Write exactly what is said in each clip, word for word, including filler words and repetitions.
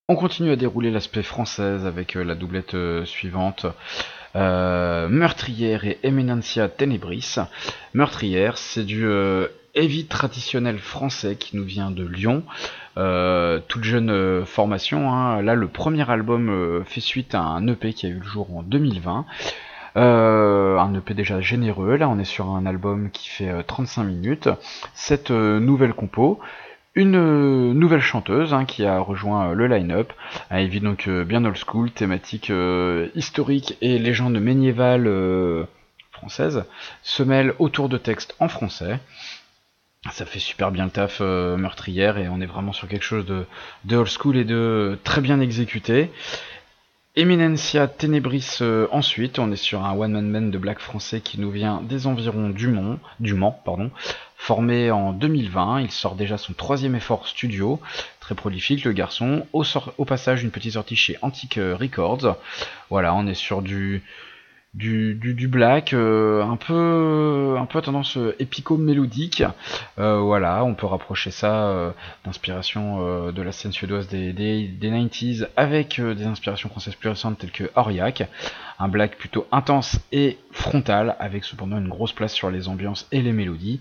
On continue à dérouler l'aspect française avec euh, la doublette euh, suivante. Euh, Meurtrière et Eminentia Tenebris. Meurtrière, c'est du euh, heavy traditionnel français qui nous vient de Lyon. Euh, toute jeune euh, formation. Hein. Là, le premier album euh, fait suite à un E P qui a eu le jour en deux mille vingt. Euh, un E P déjà généreux. Là, on est sur un album qui fait euh, trente-cinq minutes. Cette euh, nouvelle compo. Une euh, nouvelle chanteuse hein, qui a rejoint euh, le line-up, elle vit donc euh, bien old school, thématique euh, historique et légende médiévale euh, française, se mêle autour de textes en français. Ça fait super bien le taf euh, Meurtrière et on est vraiment sur quelque chose de, de old school et de très bien exécuté. Eminentia Tenebris euh, ensuite, on est sur un one-man band de black français qui nous vient des environs du Mans, du Mans pardon, formé en deux mille vingt, il sort déjà son troisième effort studio, très prolifique le garçon, au, sort, au passage une petite sortie chez Antique Records, voilà on est sur du... Du, du, du black, euh, un peu un peu à tendance épico-mélodique, euh, voilà, on peut rapprocher ça euh, d'inspiration euh, de la scène suédoise des, des, des quatre-vingt-dix avec euh, des inspirations françaises plus récentes telles que Aurillac, un black plutôt intense et frontal, avec cependant une grosse place sur les ambiances et les mélodies.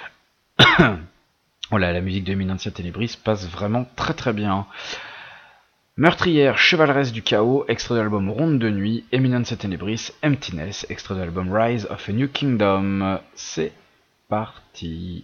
Voilà, la musique de Eminentia Tenebris passe vraiment très très bien. Meurtrière, Chevaleresse du Chaos, extrait de l'album Ronde de Nuit, Eminentia Tenebris, Emptiness, extrait de l'album Rise of a New Kingdom. C'est parti.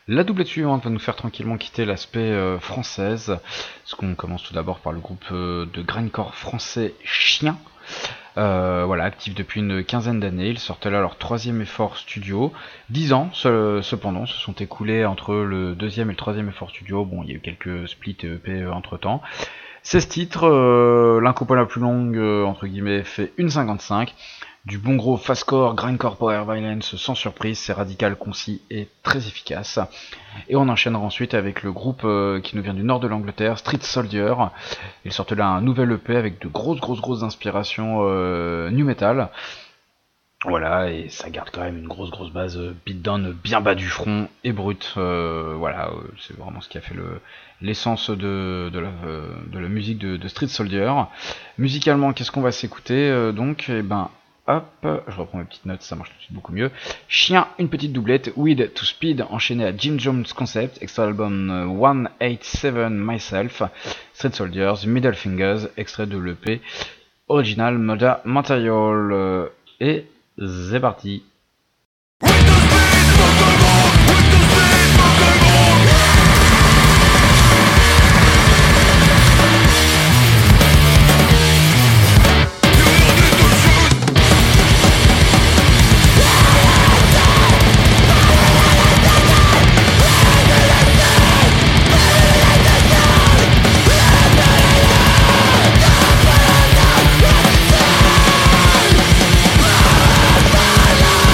La doublette suivante va nous faire tranquillement quitter l'aspect euh, française, parce qu'on commence tout d'abord par le groupe euh, de grindcore français Chien. Euh, voilà, actif depuis une quinzaine d'années, ils sortent là leur troisième effort studio. Dix ans cependant se sont écoulés entre le deuxième et le troisième effort studio. Bon, il y a eu quelques splits et E P entre temps. seize titres, euh, l'incompile la plus longue, euh, entre guillemets, fait une cinquante-cinq. Du bon gros fastcore, grindcore power violence sans surprise, c'est radical, concis et très efficace. Et on enchaînera ensuite avec le groupe euh, qui nous vient du nord de l'Angleterre, Street Soldier. Ils sortent là un nouvel E P avec de grosses grosses grosses inspirations euh, new metal. Voilà, et ça garde quand même une grosse grosse base euh, beatdown bien bas du front et brut. Euh, voilà, euh, c'est vraiment ce qui a fait le, l'essence de, de, la, euh, de la musique de, de Street Soldier. Musicalement, qu'est-ce qu'on va s'écouter euh, donc eh ben, hop, je reprends mes petites notes, ça marche tout de suite beaucoup mieux. Chien, une petite doublette, Weed to Speed, enchaîné à Jim Jones Concept, extrait album cent quatre-vingt-sept Myself, Street Soldiers, Middle Fingers, extrait de l'E P, Original Murder Material, et c'est parti. La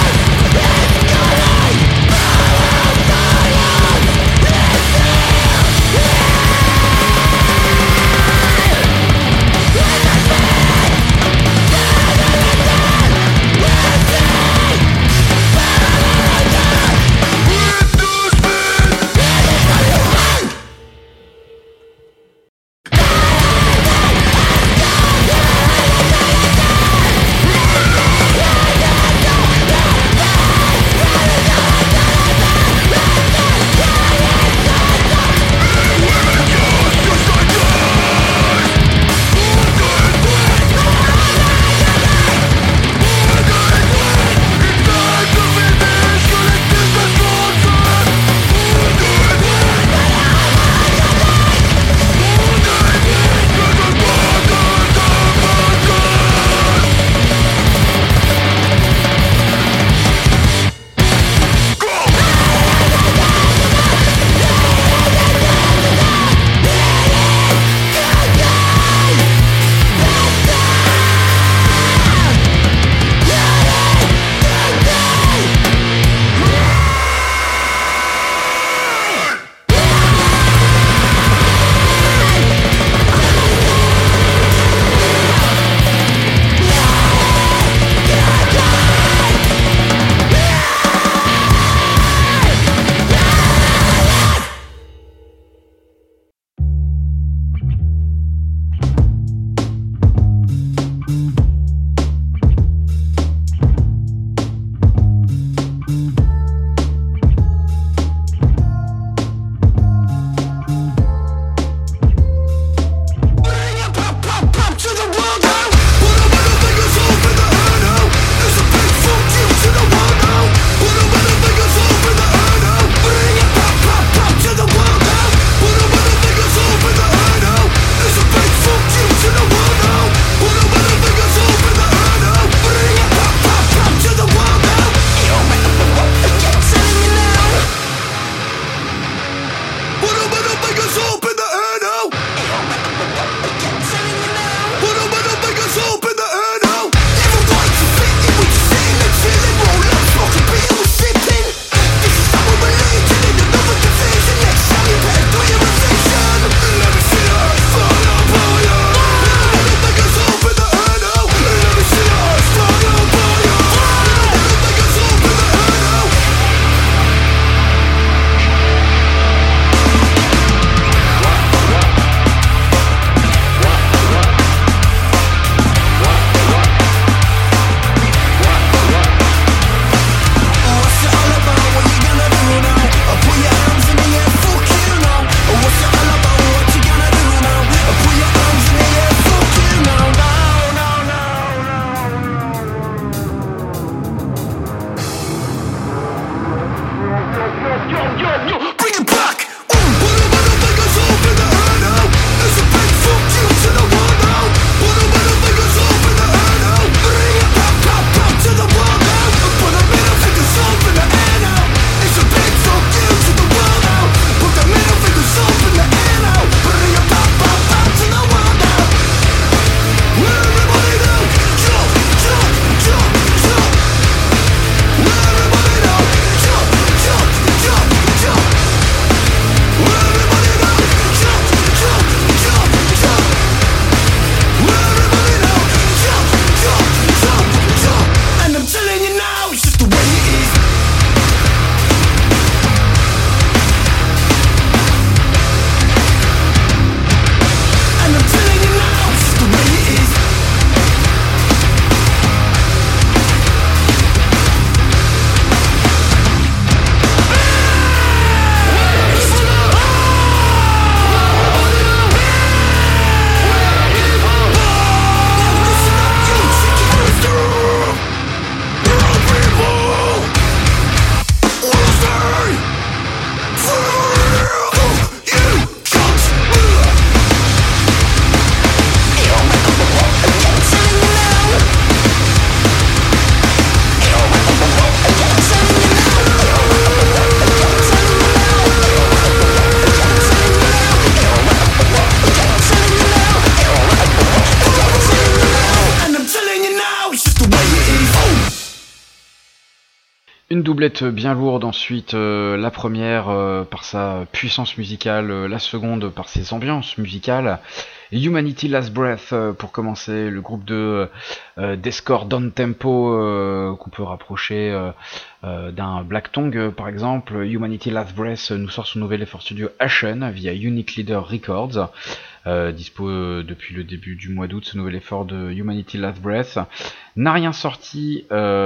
Une doublette bien lourde ensuite, euh, la première euh, par sa puissance musicale, euh, la seconde par ses ambiances musicales. Humanity Last Breath euh, pour commencer, le groupe de euh, deathcore down tempo euh, qu'on peut rapprocher euh, euh, d'un Black Tongue euh, par exemple. Humanity Last Breath nous sort son nouvel effort studio Ashen via Unique Leader Records. Euh, dispo euh, depuis le début du mois d'août, ce nouvel effort de Humanity Last Breath n'a rien sorti,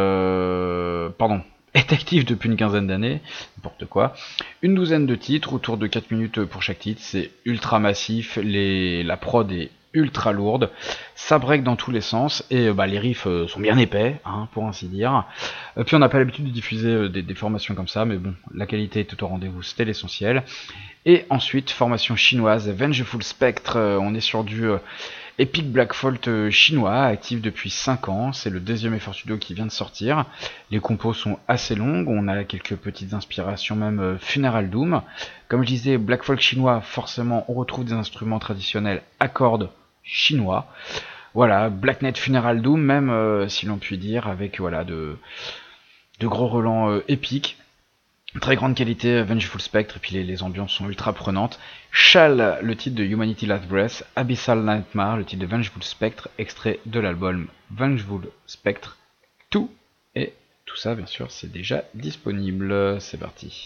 euh, pardon, est actif depuis une quinzaine d'années, n'importe quoi. Une douzaine de titres, autour de quatre minutes pour chaque titre, c'est ultra massif, les, la prod est ultra lourde, ça break dans tous les sens, et bah, les riffs euh, sont bien épais, hein, pour ainsi dire. Euh, puis on n'a pas l'habitude de diffuser euh, des, des formations comme ça, mais bon, la qualité était au rendez-vous, c'était l'essentiel. Et ensuite, formation chinoise, Vengeful Spectre, euh, on est sur du... Euh, Epic Black Fault chinois, actif depuis cinq ans, c'est le deuxième effort studio qui vient de sortir. Les compos sont assez longues, on a quelques petites inspirations même Funeral Doom. Comme je disais, Black Folk chinois, forcément on retrouve des instruments traditionnels à cordes chinois. Voilà, Blacknet Funeral Doom même, euh, si l'on peut dire, avec voilà de, de gros relents euh, épiques. Très grande qualité, Vengeful Spectre, et puis les, les ambiances sont ultra prenantes. Shall, le titre de Humanity Last Breath, Abyssal Nightmare, le titre de Vengeful Spectre, extrait de l'album Vengeful Spectre deux, et tout ça bien sûr c'est déjà disponible, c'est parti.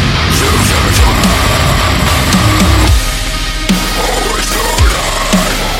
Always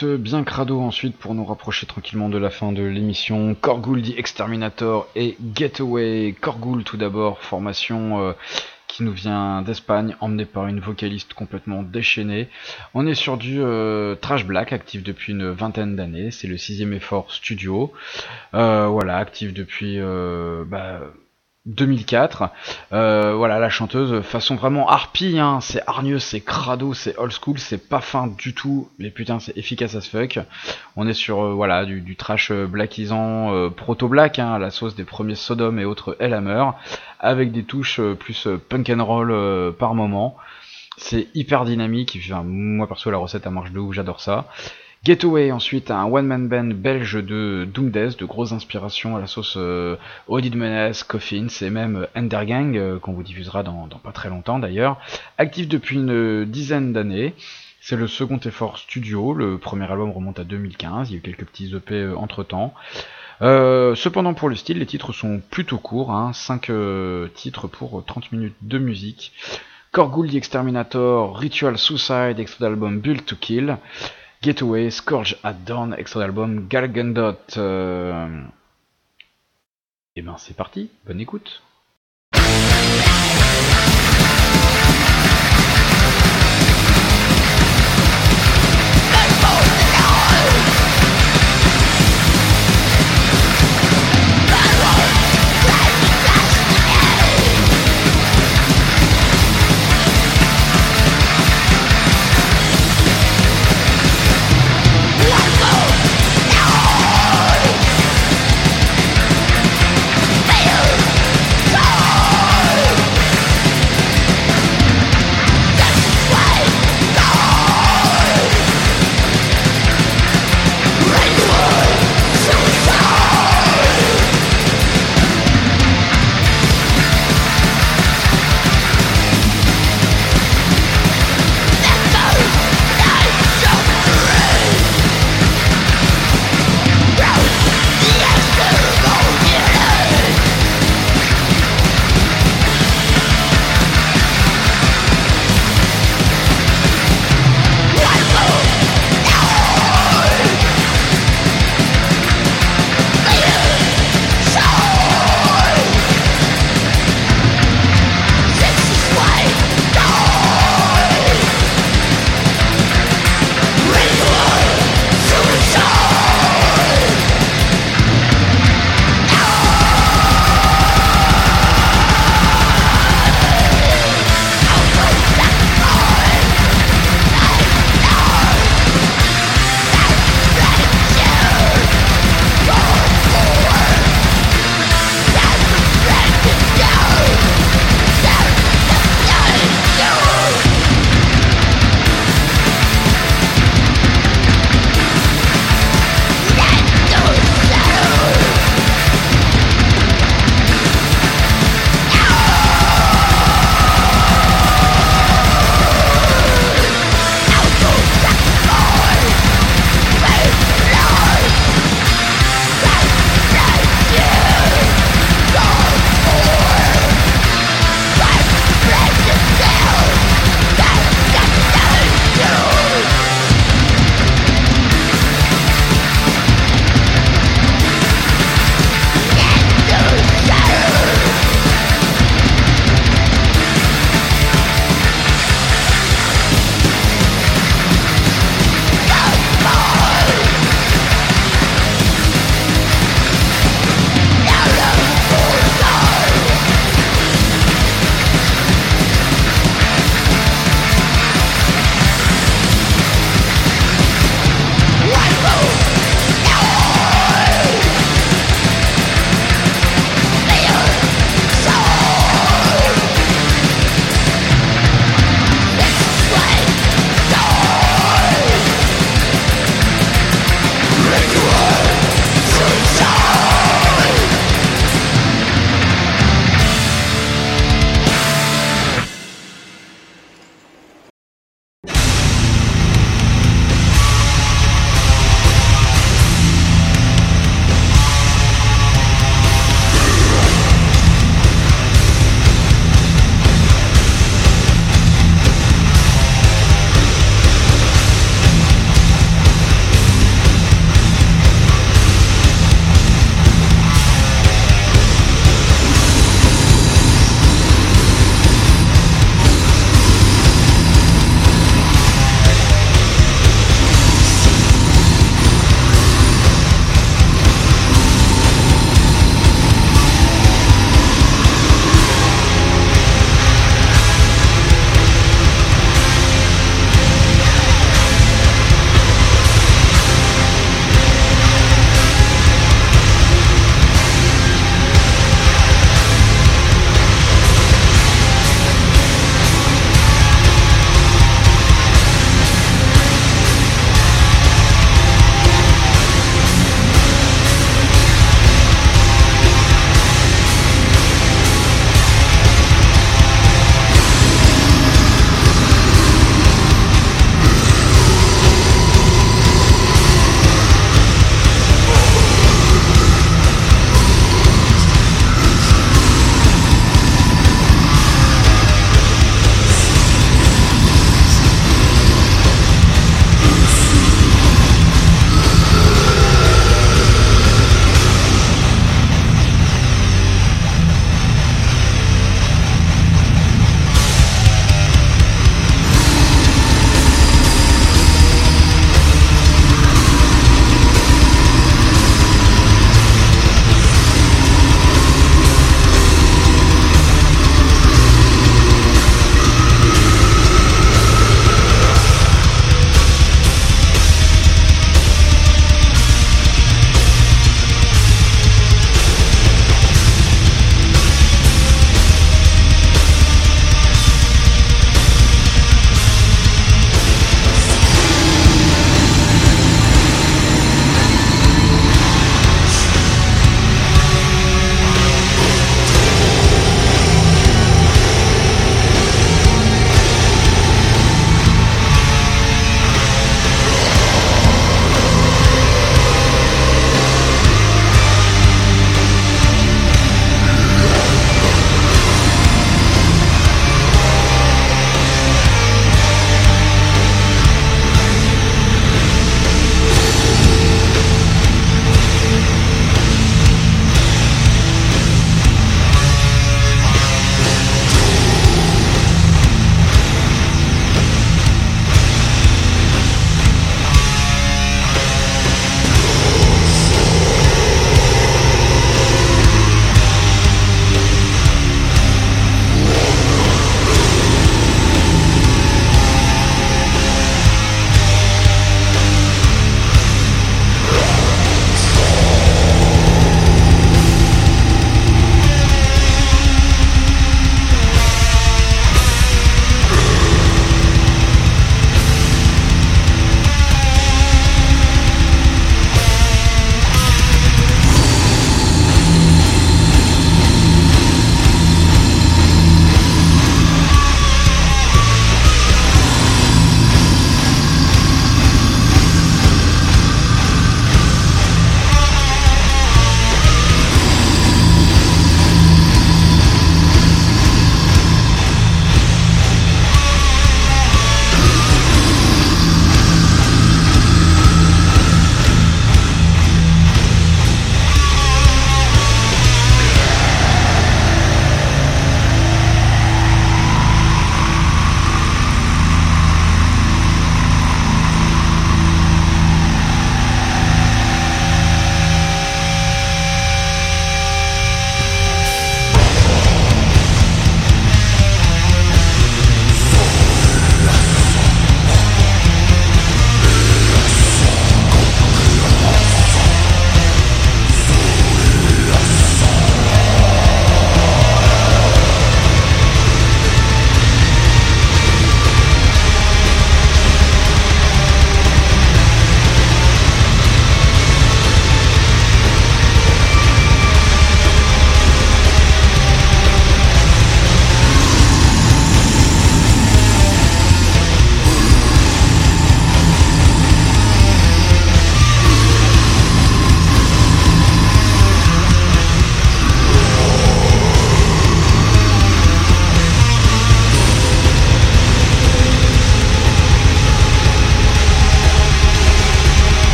écoute bien crado ensuite pour nous rapprocher tranquillement de la fin de l'émission. Korgul the Exterminator et Getaway. Korgul tout d'abord, formation euh, qui nous vient d'Espagne, emmenée par une vocaliste complètement déchaînée. On est sur du euh, Trash Black, actif depuis une vingtaine d'années. C'est le sixième effort studio. Euh, voilà, actif depuis... Euh, bah, deux mille quatre, euh, voilà la chanteuse façon vraiment harpie, hein, c'est hargneux, c'est crado, c'est old school, c'est pas fin du tout, mais putain c'est efficace as fuck. On est sur euh, voilà du, du trash blackisant, euh, proto-black, hein, à la sauce des premiers Sodom et autres Hellhammer, avec des touches euh, plus euh, punk and roll euh, par moment. C'est hyper dynamique, enfin, moi perso la recette elle marche de ouf, j'adore ça. Getaway, ensuite un one-man band belge de Doom Death, de grosses inspirations à la sauce euh, Audit Menace, Coffins et même Endergang, euh, qu'on vous diffusera dans, dans pas très longtemps d'ailleurs. Actif depuis une dizaine d'années, c'est le second effort studio, le premier album remonte à deux mille quinze, il y a eu quelques petits E P euh, entre temps. Euh, cependant pour le style, les titres sont plutôt courts, hein, cinq euh, titres pour trente minutes de musique. Korgul the Exterminator, Ritual Suicide, extrait d'album Built to Kill. Getaway, Scourge at Dawn, extrait d'album Galgandot. Euh... Et ben c'est parti, bonne écoute.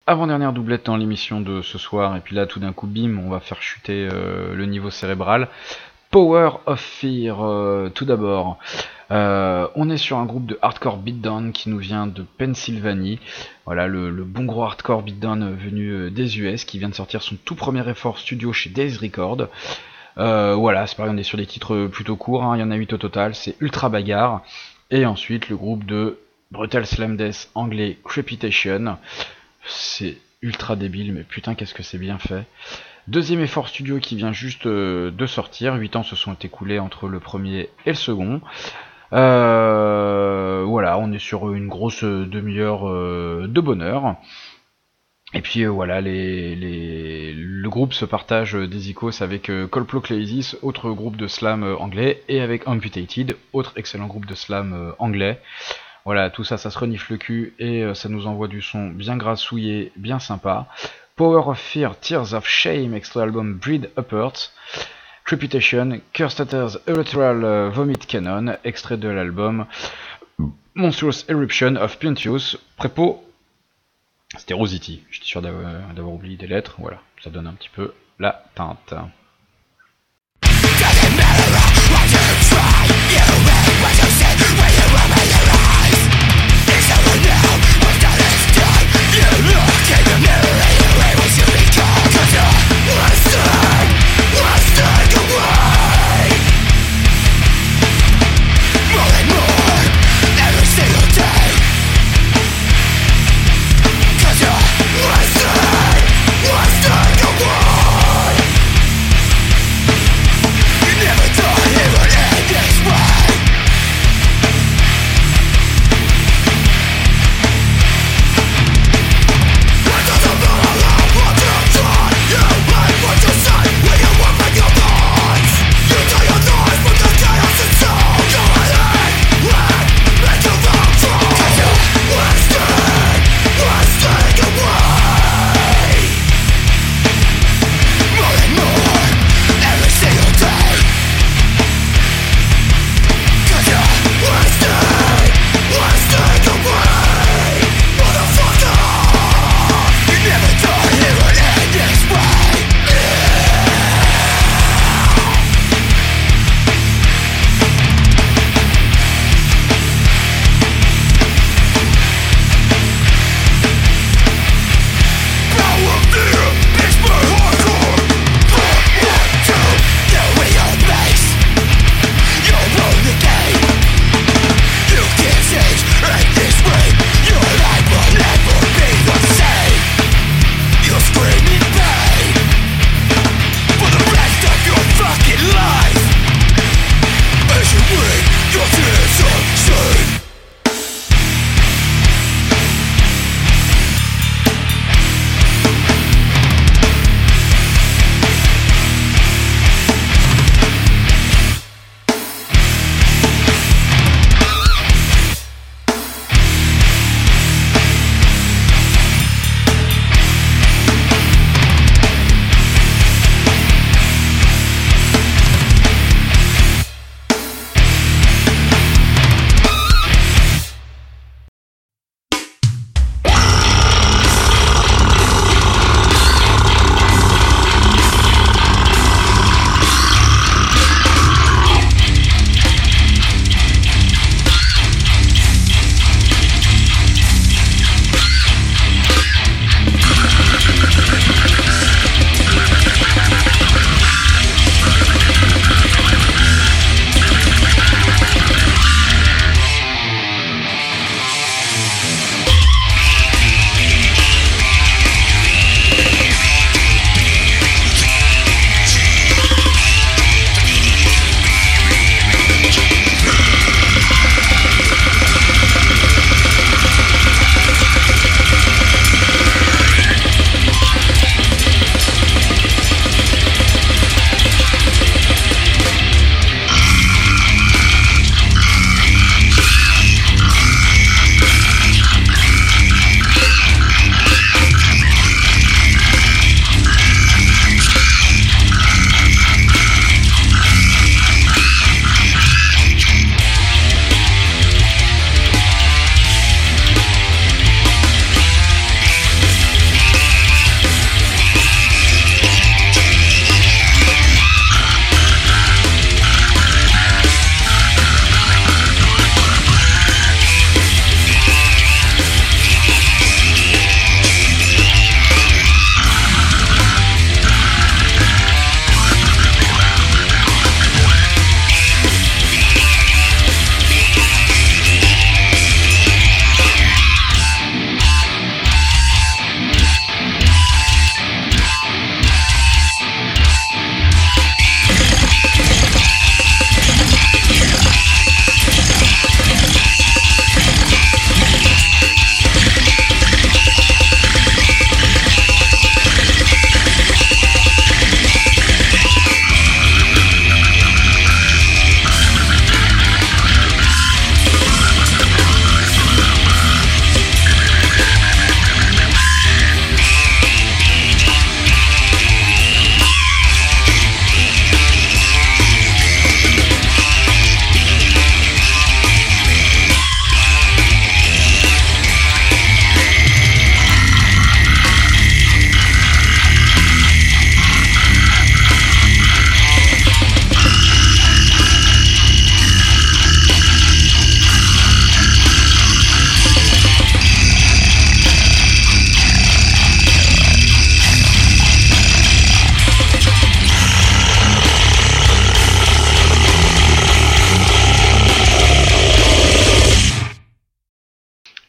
Avant-dernière doublette dans l'émission de ce soir, et puis là tout d'un coup bim, on va faire chuter euh, le niveau cérébral. Power of Fear, euh, tout d'abord. Euh, on est sur un groupe de hardcore beatdown qui nous vient de Pennsylvanie. Voilà, le, le bon gros hardcore beatdown venu des U S, qui vient de sortir son tout premier effort studio chez Days Records. Euh, voilà, c'est pareil, on est sur des titres plutôt courts, hein, il y en a huit au total, c'est ultra bagarre. Et ensuite le groupe de Brutal Slam Death anglais Crepitation. C'est ultra débile, mais putain qu'est-ce que c'est bien fait. Deuxième effort studio qui vient juste euh, de sortir, huit ans se sont écoulés entre le premier et le second. Euh, voilà, on est sur une grosse demi-heure euh, de bonheur. Et puis euh, voilà, les, les, le groupe se partage des icônes avec euh, Coldplay, autre groupe de slam euh, anglais, et avec Amputated, autre excellent groupe de slam euh, anglais. Voilà, tout ça, ça se renifle le cul et euh, ça nous envoie du son bien grassouillé, bien sympa. Power of Fear, Tears of Shame, extrait album Breed Upwards. Crepitation, Cursed Taters, Electoral uh, Vomit Cannon, extrait de l'album Monstrous Eruption of Pontius, prépo, c'était Rosity, j'étais sûr d'avoir, d'avoir oublié des lettres, voilà, ça donne un petit peu la teinte.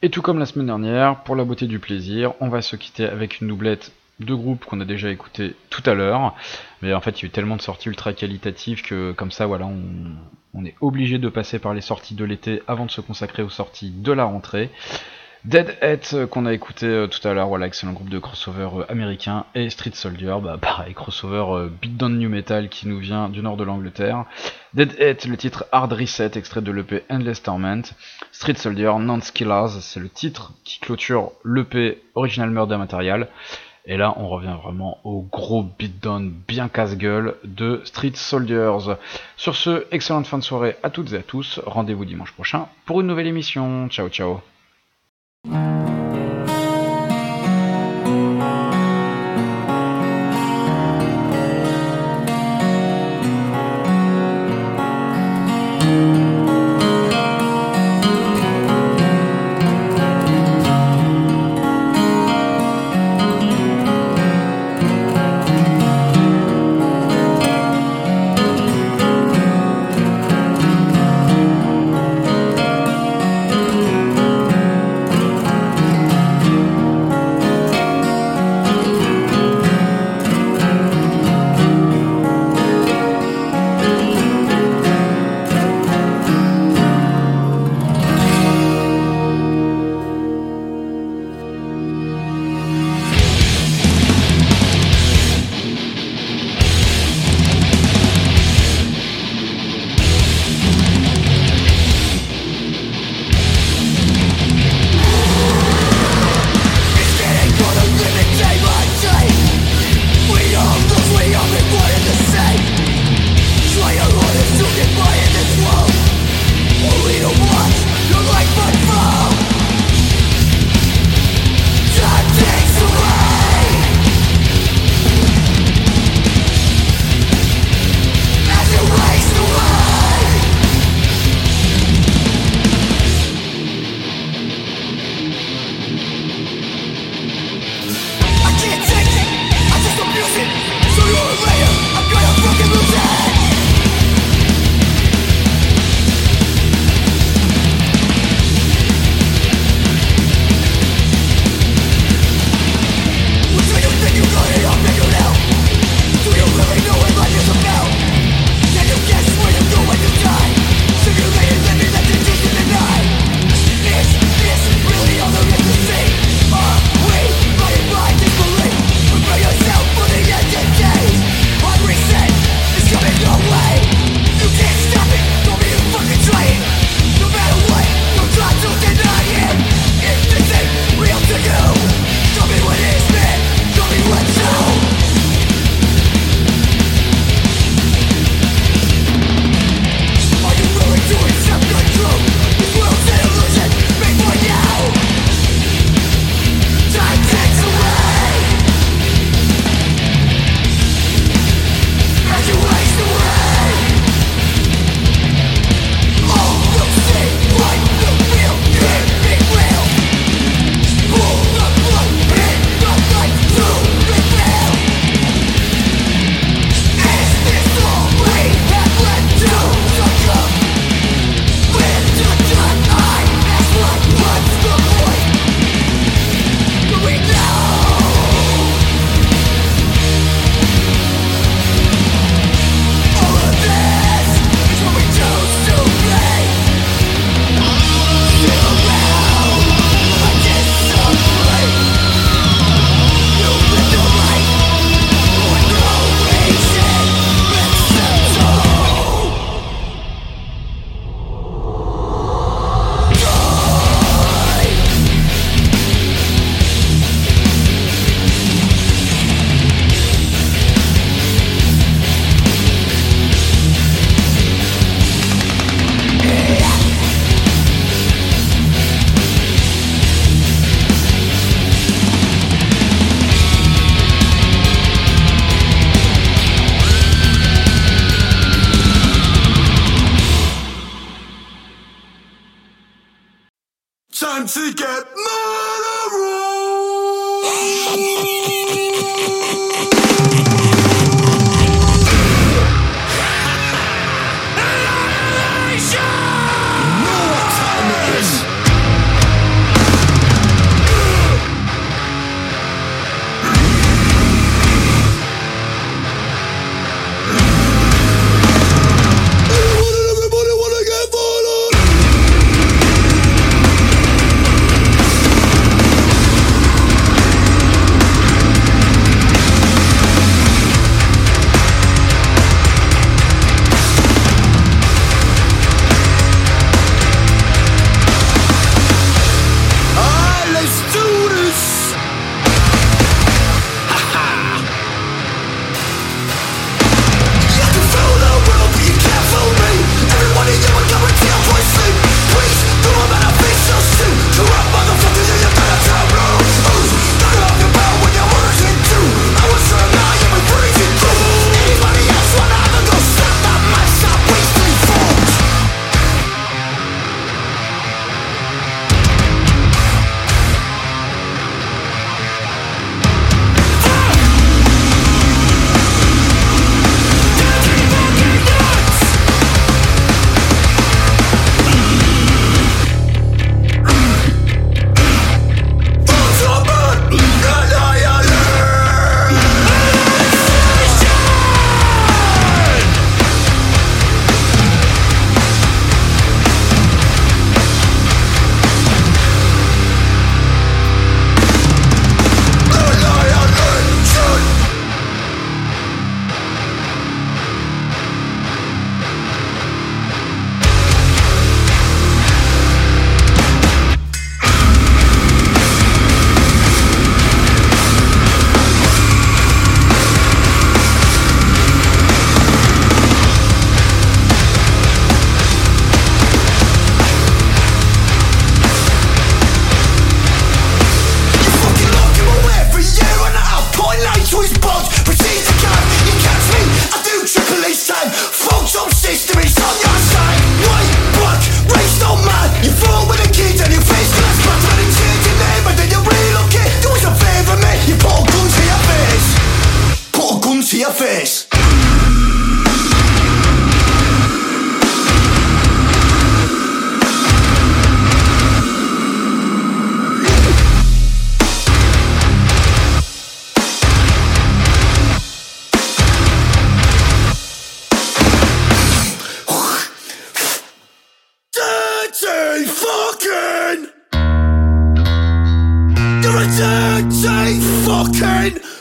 Et tout comme la semaine dernière, pour la beauté du plaisir, on va se quitter avec une doublette de groupe qu'on a déjà écouté tout à l'heure. Mais en fait, il y a eu tellement de sorties ultra qualitatives que comme ça, voilà, on, on est obligé de passer par les sorties de l'été avant de se consacrer aux sorties de la rentrée. Deadhead qu'on a écouté euh, tout à l'heure, voilà, excellent groupe de crossover euh, américain, et Street Soldier, bah pareil, crossover euh, beatdown new metal qui nous vient du nord de l'Angleterre. Deadhead, le titre Hard Reset, extrait de l'E P Endless Torment. Street Soldier, Nance Killers, c'est le titre qui clôture l'E P Original Murder Material. Et là, on revient vraiment au gros beatdown bien casse-gueule de Street Soldiers. Sur ce, excellente fin de soirée à toutes et à tous. Rendez-vous dimanche prochain pour une nouvelle émission. Ciao, ciao. to your face. Dirty fucking. You're a dirty fucking